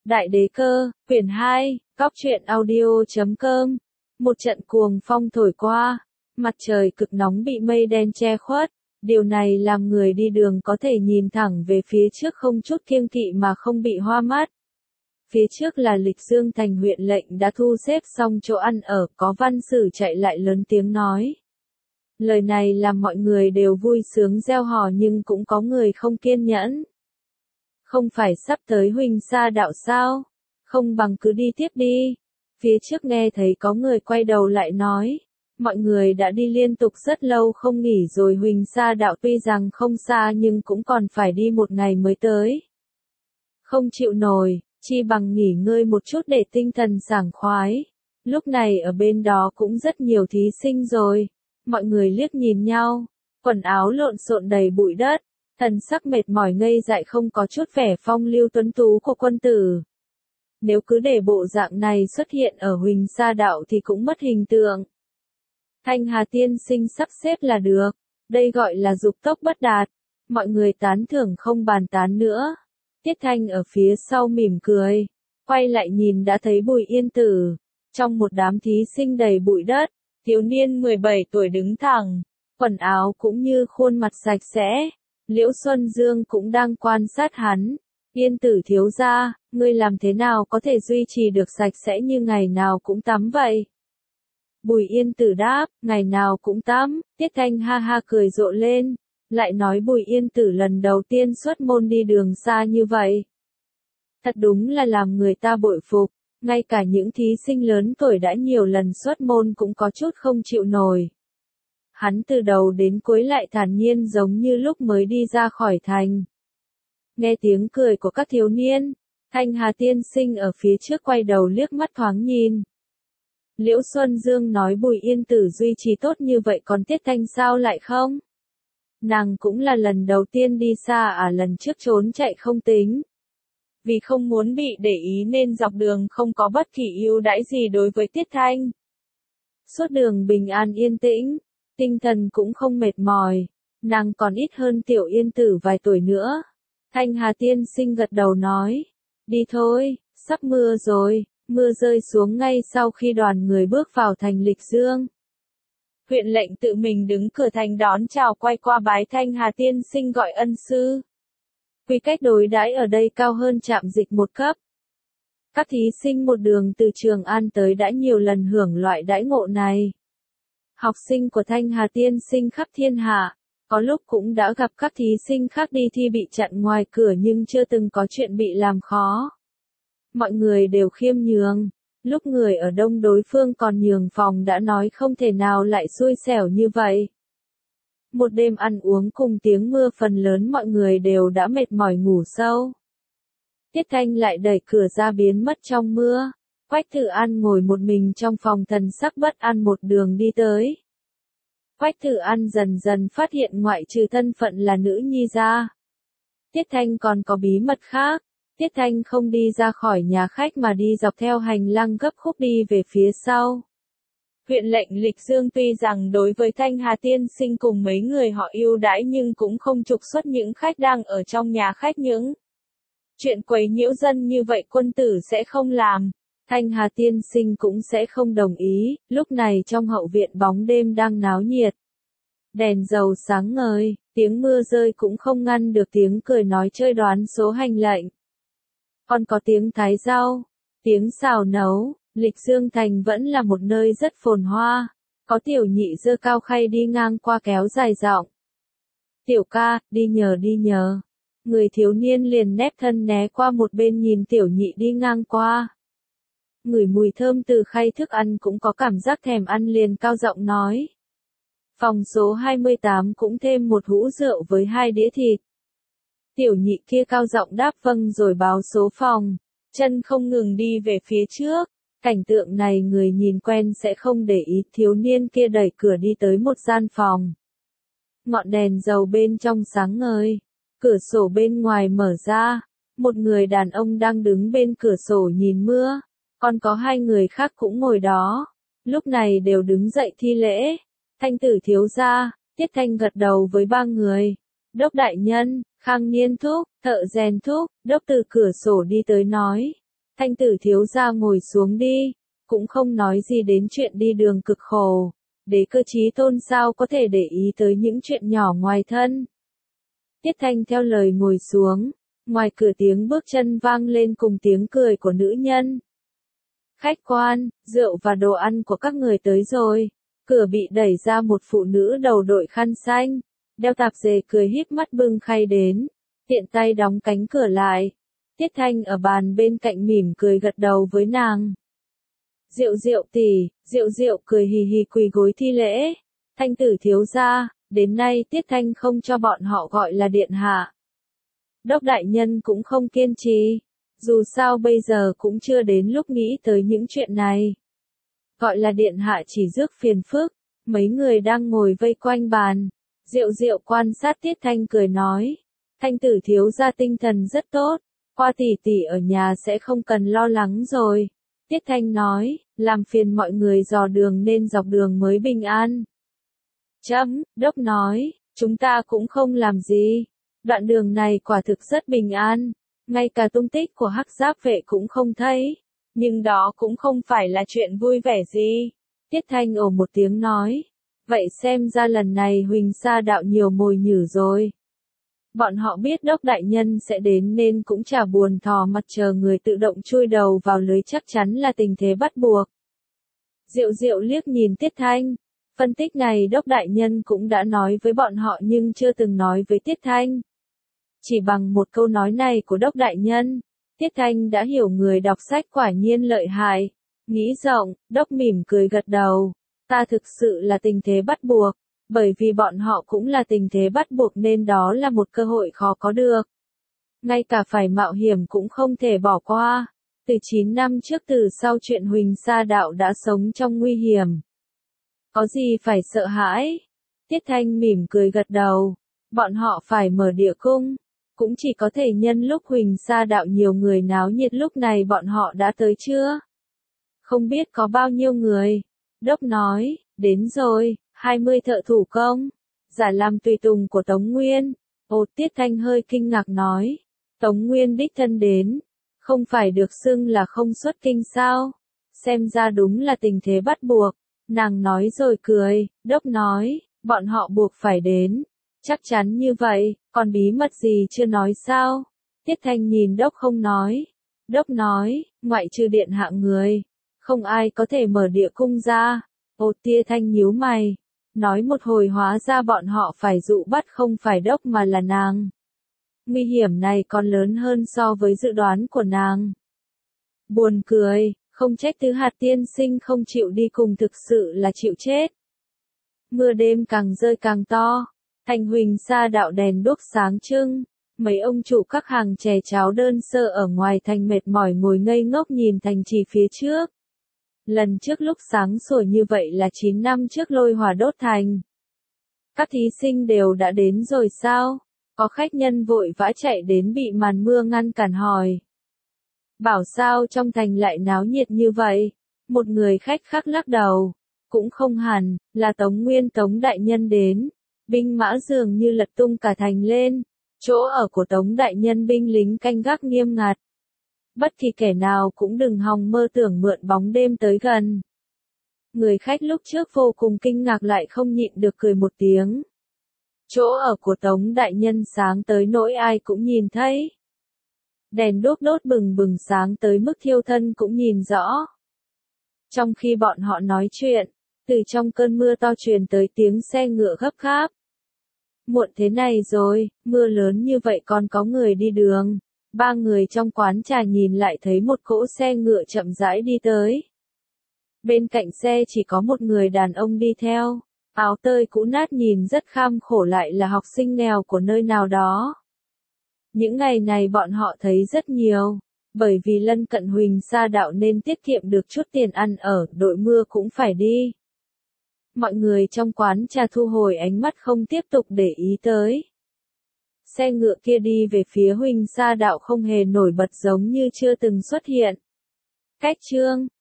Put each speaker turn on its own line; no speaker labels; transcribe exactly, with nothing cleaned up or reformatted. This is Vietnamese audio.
Đại đế cơ, quyển hai, góc truyện audio chấm com. Một trận cuồng phong thổi qua, mặt trời cực nóng bị mây đen che khuất, điều này làm người đi đường có thể nhìn thẳng về phía trước không chút kiêng kỵ mà không bị hoa mắt. Phía trước là Lịch Dương thành huyện lệnh đã thu xếp xong chỗ ăn ở, có văn sử chạy lại lớn tiếng nói. Lời này làm mọi người đều vui sướng reo hò nhưng cũng có người không kiên nhẫn. Không phải sắp tới Huỳnh Sa đạo sao? Không bằng cứ đi tiếp đi. Phía trước nghe thấy có người quay đầu lại nói. Mọi người đã đi liên tục rất lâu không nghỉ rồi, Huỳnh Sa đạo tuy rằng không xa nhưng cũng còn phải đi một ngày mới tới. Không chịu nổi, chi bằng nghỉ ngơi một chút để tinh thần sảng khoái. Lúc này ở bên đó cũng rất nhiều thí sinh rồi. Mọi người liếc nhìn nhau, quần áo lộn xộn đầy bụi đất, thần sắc mệt mỏi ngây dại, không có chút vẻ phong lưu tuấn tú của quân tử. Nếu cứ để bộ dạng này xuất hiện ở Huỳnh Sa đạo thì cũng mất hình tượng. Thanh Hà tiên sinh sắp xếp là được, đây gọi là dục tốc bất đạt. Mọi người tán thưởng không bàn tán nữa. Tiết Thanh ở phía sau mỉm cười, quay lại nhìn đã thấy Bùi Yên Tử, trong một đám thí sinh đầy bụi đất. Thiếu niên mười bảy tuổi đứng thẳng, quần áo cũng như khuôn mặt sạch sẽ. Liễu Xuân Dương cũng đang quan sát hắn. Yên Tử thiếu gia, ngươi làm thế nào có thể duy trì được sạch sẽ như ngày nào cũng tắm vậy? Bùi Yên Tử đáp, ngày nào cũng tắm. Tiết Thanh ha ha cười rộ lên, lại nói Bùi Yên Tử lần đầu tiên xuất môn đi đường xa như vậy. Thật đúng là làm người ta bội phục. Ngay cả những thí sinh lớn tuổi đã nhiều lần xuất môn cũng có chút không chịu nổi. Hắn từ đầu đến cuối lại thản nhiên giống như lúc mới đi ra khỏi thành. Nghe tiếng cười của các thiếu niên, Thanh Hà tiên sinh ở phía trước quay đầu liếc mắt thoáng nhìn. Liễu Xuân Dương nói Bùi Yên Tử duy trì tốt như vậy, còn Tiết Thanh sao lại không? Nàng cũng là lần đầu tiên đi xa à, lần trước trốn chạy không tính. Vì không muốn bị để ý nên dọc đường không có bất kỳ ưu đãi gì đối với Tiết Thanh. Suốt đường bình an yên tĩnh, tinh thần cũng không mệt mỏi, nàng còn ít hơn Tiểu Yên Tử vài tuổi nữa. Thanh Hà tiên sinh gật đầu nói, đi thôi, sắp mưa rồi. Mưa rơi xuống ngay sau khi đoàn người bước vào thành Lịch Dương. Huyện lệnh tự mình đứng cửa thành đón chào, quay qua bái Thanh Hà tiên sinh gọi ân sư. Quy cách đối đãi ở đây cao hơn Trạm Dịch một cấp. Các thí sinh một đường từ Trường An tới đã nhiều lần hưởng loại đãi ngộ này. Học sinh của Thanh Hà tiên sinh khắp thiên hạ, có lúc cũng đã gặp các thí sinh khác đi thi bị chặn ngoài cửa nhưng chưa từng có chuyện bị làm khó. Mọi người đều khiêm nhường, lúc người ở đông đối phương còn nhường phòng đã nói không thể nào lại xui xẻo như vậy. Một đêm ăn uống cùng tiếng mưa, phần lớn mọi người đều đã mệt mỏi ngủ sâu. Tiết Thanh lại đẩy cửa ra biến mất trong mưa. Quách Tử An ngồi một mình trong phòng, thần sắc bất an một đường đi tới. Quách Tử An dần dần phát hiện ngoại trừ thân phận là nữ nhi ra, Tiết Thanh còn có bí mật khác. Tiết Thanh không đi ra khỏi nhà khách mà đi dọc theo hành lang gấp khúc đi về phía sau. Huyện lệnh Lịch Dương tuy rằng đối với Thanh Hà tiên sinh cùng mấy người họ ưu đãi nhưng cũng không trục xuất những khách đang ở trong nhà khách, những chuyện quấy nhiễu dân như vậy quân tử sẽ không làm. Thanh Hà tiên sinh cũng sẽ không đồng ý. Lúc này trong hậu viện bóng đêm đang náo nhiệt. Đèn dầu sáng ngời, tiếng mưa rơi cũng không ngăn được tiếng cười nói chơi đoán số hành lệnh. Còn có tiếng thái rau, tiếng xào nấu. Lịch Dương thành vẫn là một nơi rất phồn hoa. Có tiểu nhị giơ cao khay đi ngang qua kéo dài giọng. Tiểu ca, đi nhờ đi nhờ. Người thiếu niên liền nép thân né qua một bên nhìn tiểu nhị đi ngang qua. Ngửi mùi thơm từ khay thức ăn cũng có cảm giác thèm ăn, liền cao giọng nói. Phòng số hai mươi tám cũng thêm một hũ rượu với hai đĩa thịt. Tiểu nhị kia cao giọng đáp vâng rồi báo số phòng, chân không ngừng đi về phía trước. Cảnh tượng này người nhìn quen sẽ không để ý. Thiếu niên kia đẩy cửa đi tới một gian phòng. Ngọn đèn dầu bên trong sáng ngời, cửa sổ bên ngoài mở ra, một người đàn ông đang đứng bên cửa sổ nhìn mưa, còn có hai người khác cũng ngồi đó, lúc này đều đứng dậy thi lễ. Thanh tử thiếu gia. Tiết Thanh gật đầu với ba người. Đốc đại nhân, Khang Niên thúc, thợ rèn thúc. Đốc từ cửa sổ đi tới nói. Thanh tử thiếu gia ngồi xuống đi, cũng không nói gì đến chuyện đi đường cực khổ. Đế Cơ Chí Tôn sao có thể để ý tới những chuyện nhỏ ngoài thân. Tiết Thanh theo lời ngồi xuống, ngoài cửa tiếng bước chân vang lên cùng tiếng cười của nữ nhân. Khách quan, rượu và đồ ăn của các người tới rồi. Cửa bị đẩy ra một phụ nữ đầu đội khăn xanh, đeo tạp dề cười híp mắt bưng khay đến, tiện tay đóng cánh cửa lại. Tiết Thanh ở bàn bên cạnh mỉm cười gật đầu với nàng. Diệu Diệu tỷ, Diệu Diệu cười hì hì quỳ gối thi lễ. Thanh tử thiếu gia, đến nay Tiết Thanh không cho bọn họ gọi là điện hạ. Đốc đại nhân cũng không kiên trì, dù sao bây giờ cũng chưa đến lúc nghĩ tới những chuyện này. Gọi là điện hạ chỉ rước phiền phức. Mấy người đang ngồi vây quanh bàn. Diệu Diệu quan sát Tiết Thanh cười nói. Thanh tử thiếu gia tinh thần rất tốt, qua tỷ tỷ ở nhà sẽ không cần lo lắng rồi. Tiết Thanh nói, làm phiền mọi người dò đường nên dọc đường mới bình an. Chấm, đốc nói, chúng ta cũng không làm gì. Đoạn đường này quả thực rất bình an, ngay cả tung tích của Hắc Giáp vệ cũng không thấy. Nhưng đó cũng không phải là chuyện vui vẻ gì. Tiết Thanh ồ một tiếng nói, vậy xem ra lần này Huỳnh Sa đạo nhiều mồi nhử rồi. Bọn họ biết đốc đại nhân sẽ đến nên cũng chả buồn thò mặt chờ người tự động chui đầu vào lưới, chắc chắn là tình thế bắt buộc. Diệu Diệu liếc nhìn Tiết Thanh, phân tích này đốc đại nhân cũng đã nói với bọn họ nhưng chưa từng nói với Tiết Thanh. Chỉ bằng một câu nói này của đốc đại nhân, Tiết Thanh đã hiểu người đọc sách quả nhiên lợi hại. Nghĩ rộng, đốc mỉm cười gật đầu. Ta thực sự là tình thế bắt buộc, bởi vì bọn họ cũng là tình thế bắt buộc nên đó là một cơ hội khó có được. Ngay cả phải mạo hiểm cũng không thể bỏ qua. Từ chín năm trước từ sau chuyện Huỳnh Sa đạo đã sống trong nguy hiểm. Có gì phải sợ hãi? Tiết Thanh mỉm cười gật đầu. Bọn họ phải mở địa cung. Cũng chỉ có thể nhân lúc Huỳnh Sa đạo nhiều người náo nhiệt, lúc này bọn họ đã tới chưa? Không biết có bao nhiêu người. Đốc nói, đến rồi, hai mươi thợ thủ công. Giả làm tùy tùng của Tống Nguyên. Ồ, Tiết Thanh hơi kinh ngạc nói. Tống Nguyên đích thân đến. Không phải được xưng là không xuất kinh sao? Xem ra đúng là tình thế bắt buộc. Nàng nói rồi cười. Đốc nói, bọn họ buộc phải đến. Chắc chắn như vậy, còn bí mật gì chưa nói sao? Tiết Thanh nhìn Đốc không nói. Đốc nói, ngoại trừ điện hạ người, không ai có thể mở địa cung ra. Ô, Tiết Thanh nhíu mày, nói một hồi hóa ra bọn họ phải dụ bắt không phải Đốc mà là nàng. Nguy hiểm này còn lớn hơn so với dự đoán của nàng. Buồn cười, không trách Tứ Hạt tiên sinh không chịu đi cùng, thực sự là chịu chết. Mưa đêm càng rơi càng to. Thành Huỳnh Sa đạo đèn đuốc sáng trưng, mấy ông chủ các hàng chè cháo đơn sơ ở ngoài thành mệt mỏi ngồi ngây ngốc nhìn thành trì phía trước. Lần trước lúc sáng sủa như vậy là chín năm trước lôi hỏa đốt thành. Các thí sinh đều đã đến rồi sao? Có khách nhân vội vã chạy đến bị màn mưa ngăn cản hỏi. Bảo sao trong thành lại náo nhiệt như vậy? Một người khách khác lắc đầu. Cũng không hẳn, là Tống Nguyên Tống đại nhân đến. Binh mã dường như lật tung cả thành lên. Chỗ ở của Tống đại nhân binh lính canh gác nghiêm ngặt. Bất kỳ kẻ nào cũng đừng hòng mơ tưởng mượn bóng đêm tới gần. Người khách lúc trước vô cùng kinh ngạc lại không nhịn được cười một tiếng. Chỗ ở của Tống đại nhân sáng tới nỗi ai cũng nhìn thấy. Đèn đuốc đốt bừng bừng sáng tới mức thiêu thân cũng nhìn rõ. Trong khi bọn họ nói chuyện, từ trong cơn mưa to truyền tới tiếng xe ngựa gấp gáp. Muộn thế này rồi, mưa lớn như vậy còn có người đi đường. Ba người trong quán trà nhìn lại thấy một cỗ xe ngựa chậm rãi đi tới. Bên cạnh xe chỉ có một người đàn ông đi theo. Áo tơi cũ nát nhìn rất kham khổ, lại là học sinh nghèo của nơi nào đó. Những ngày này bọn họ thấy rất nhiều. Bởi vì lân cận Huỳnh Sa đạo nên tiết kiệm được chút tiền ăn ở, đội mưa cũng phải đi. Mọi người trong quán trà thu hồi ánh mắt không tiếp tục để ý tới. Xe ngựa kia đi về phía Huỳnh Sa đạo không hề nổi bật, giống như chưa từng xuất hiện. Cách chương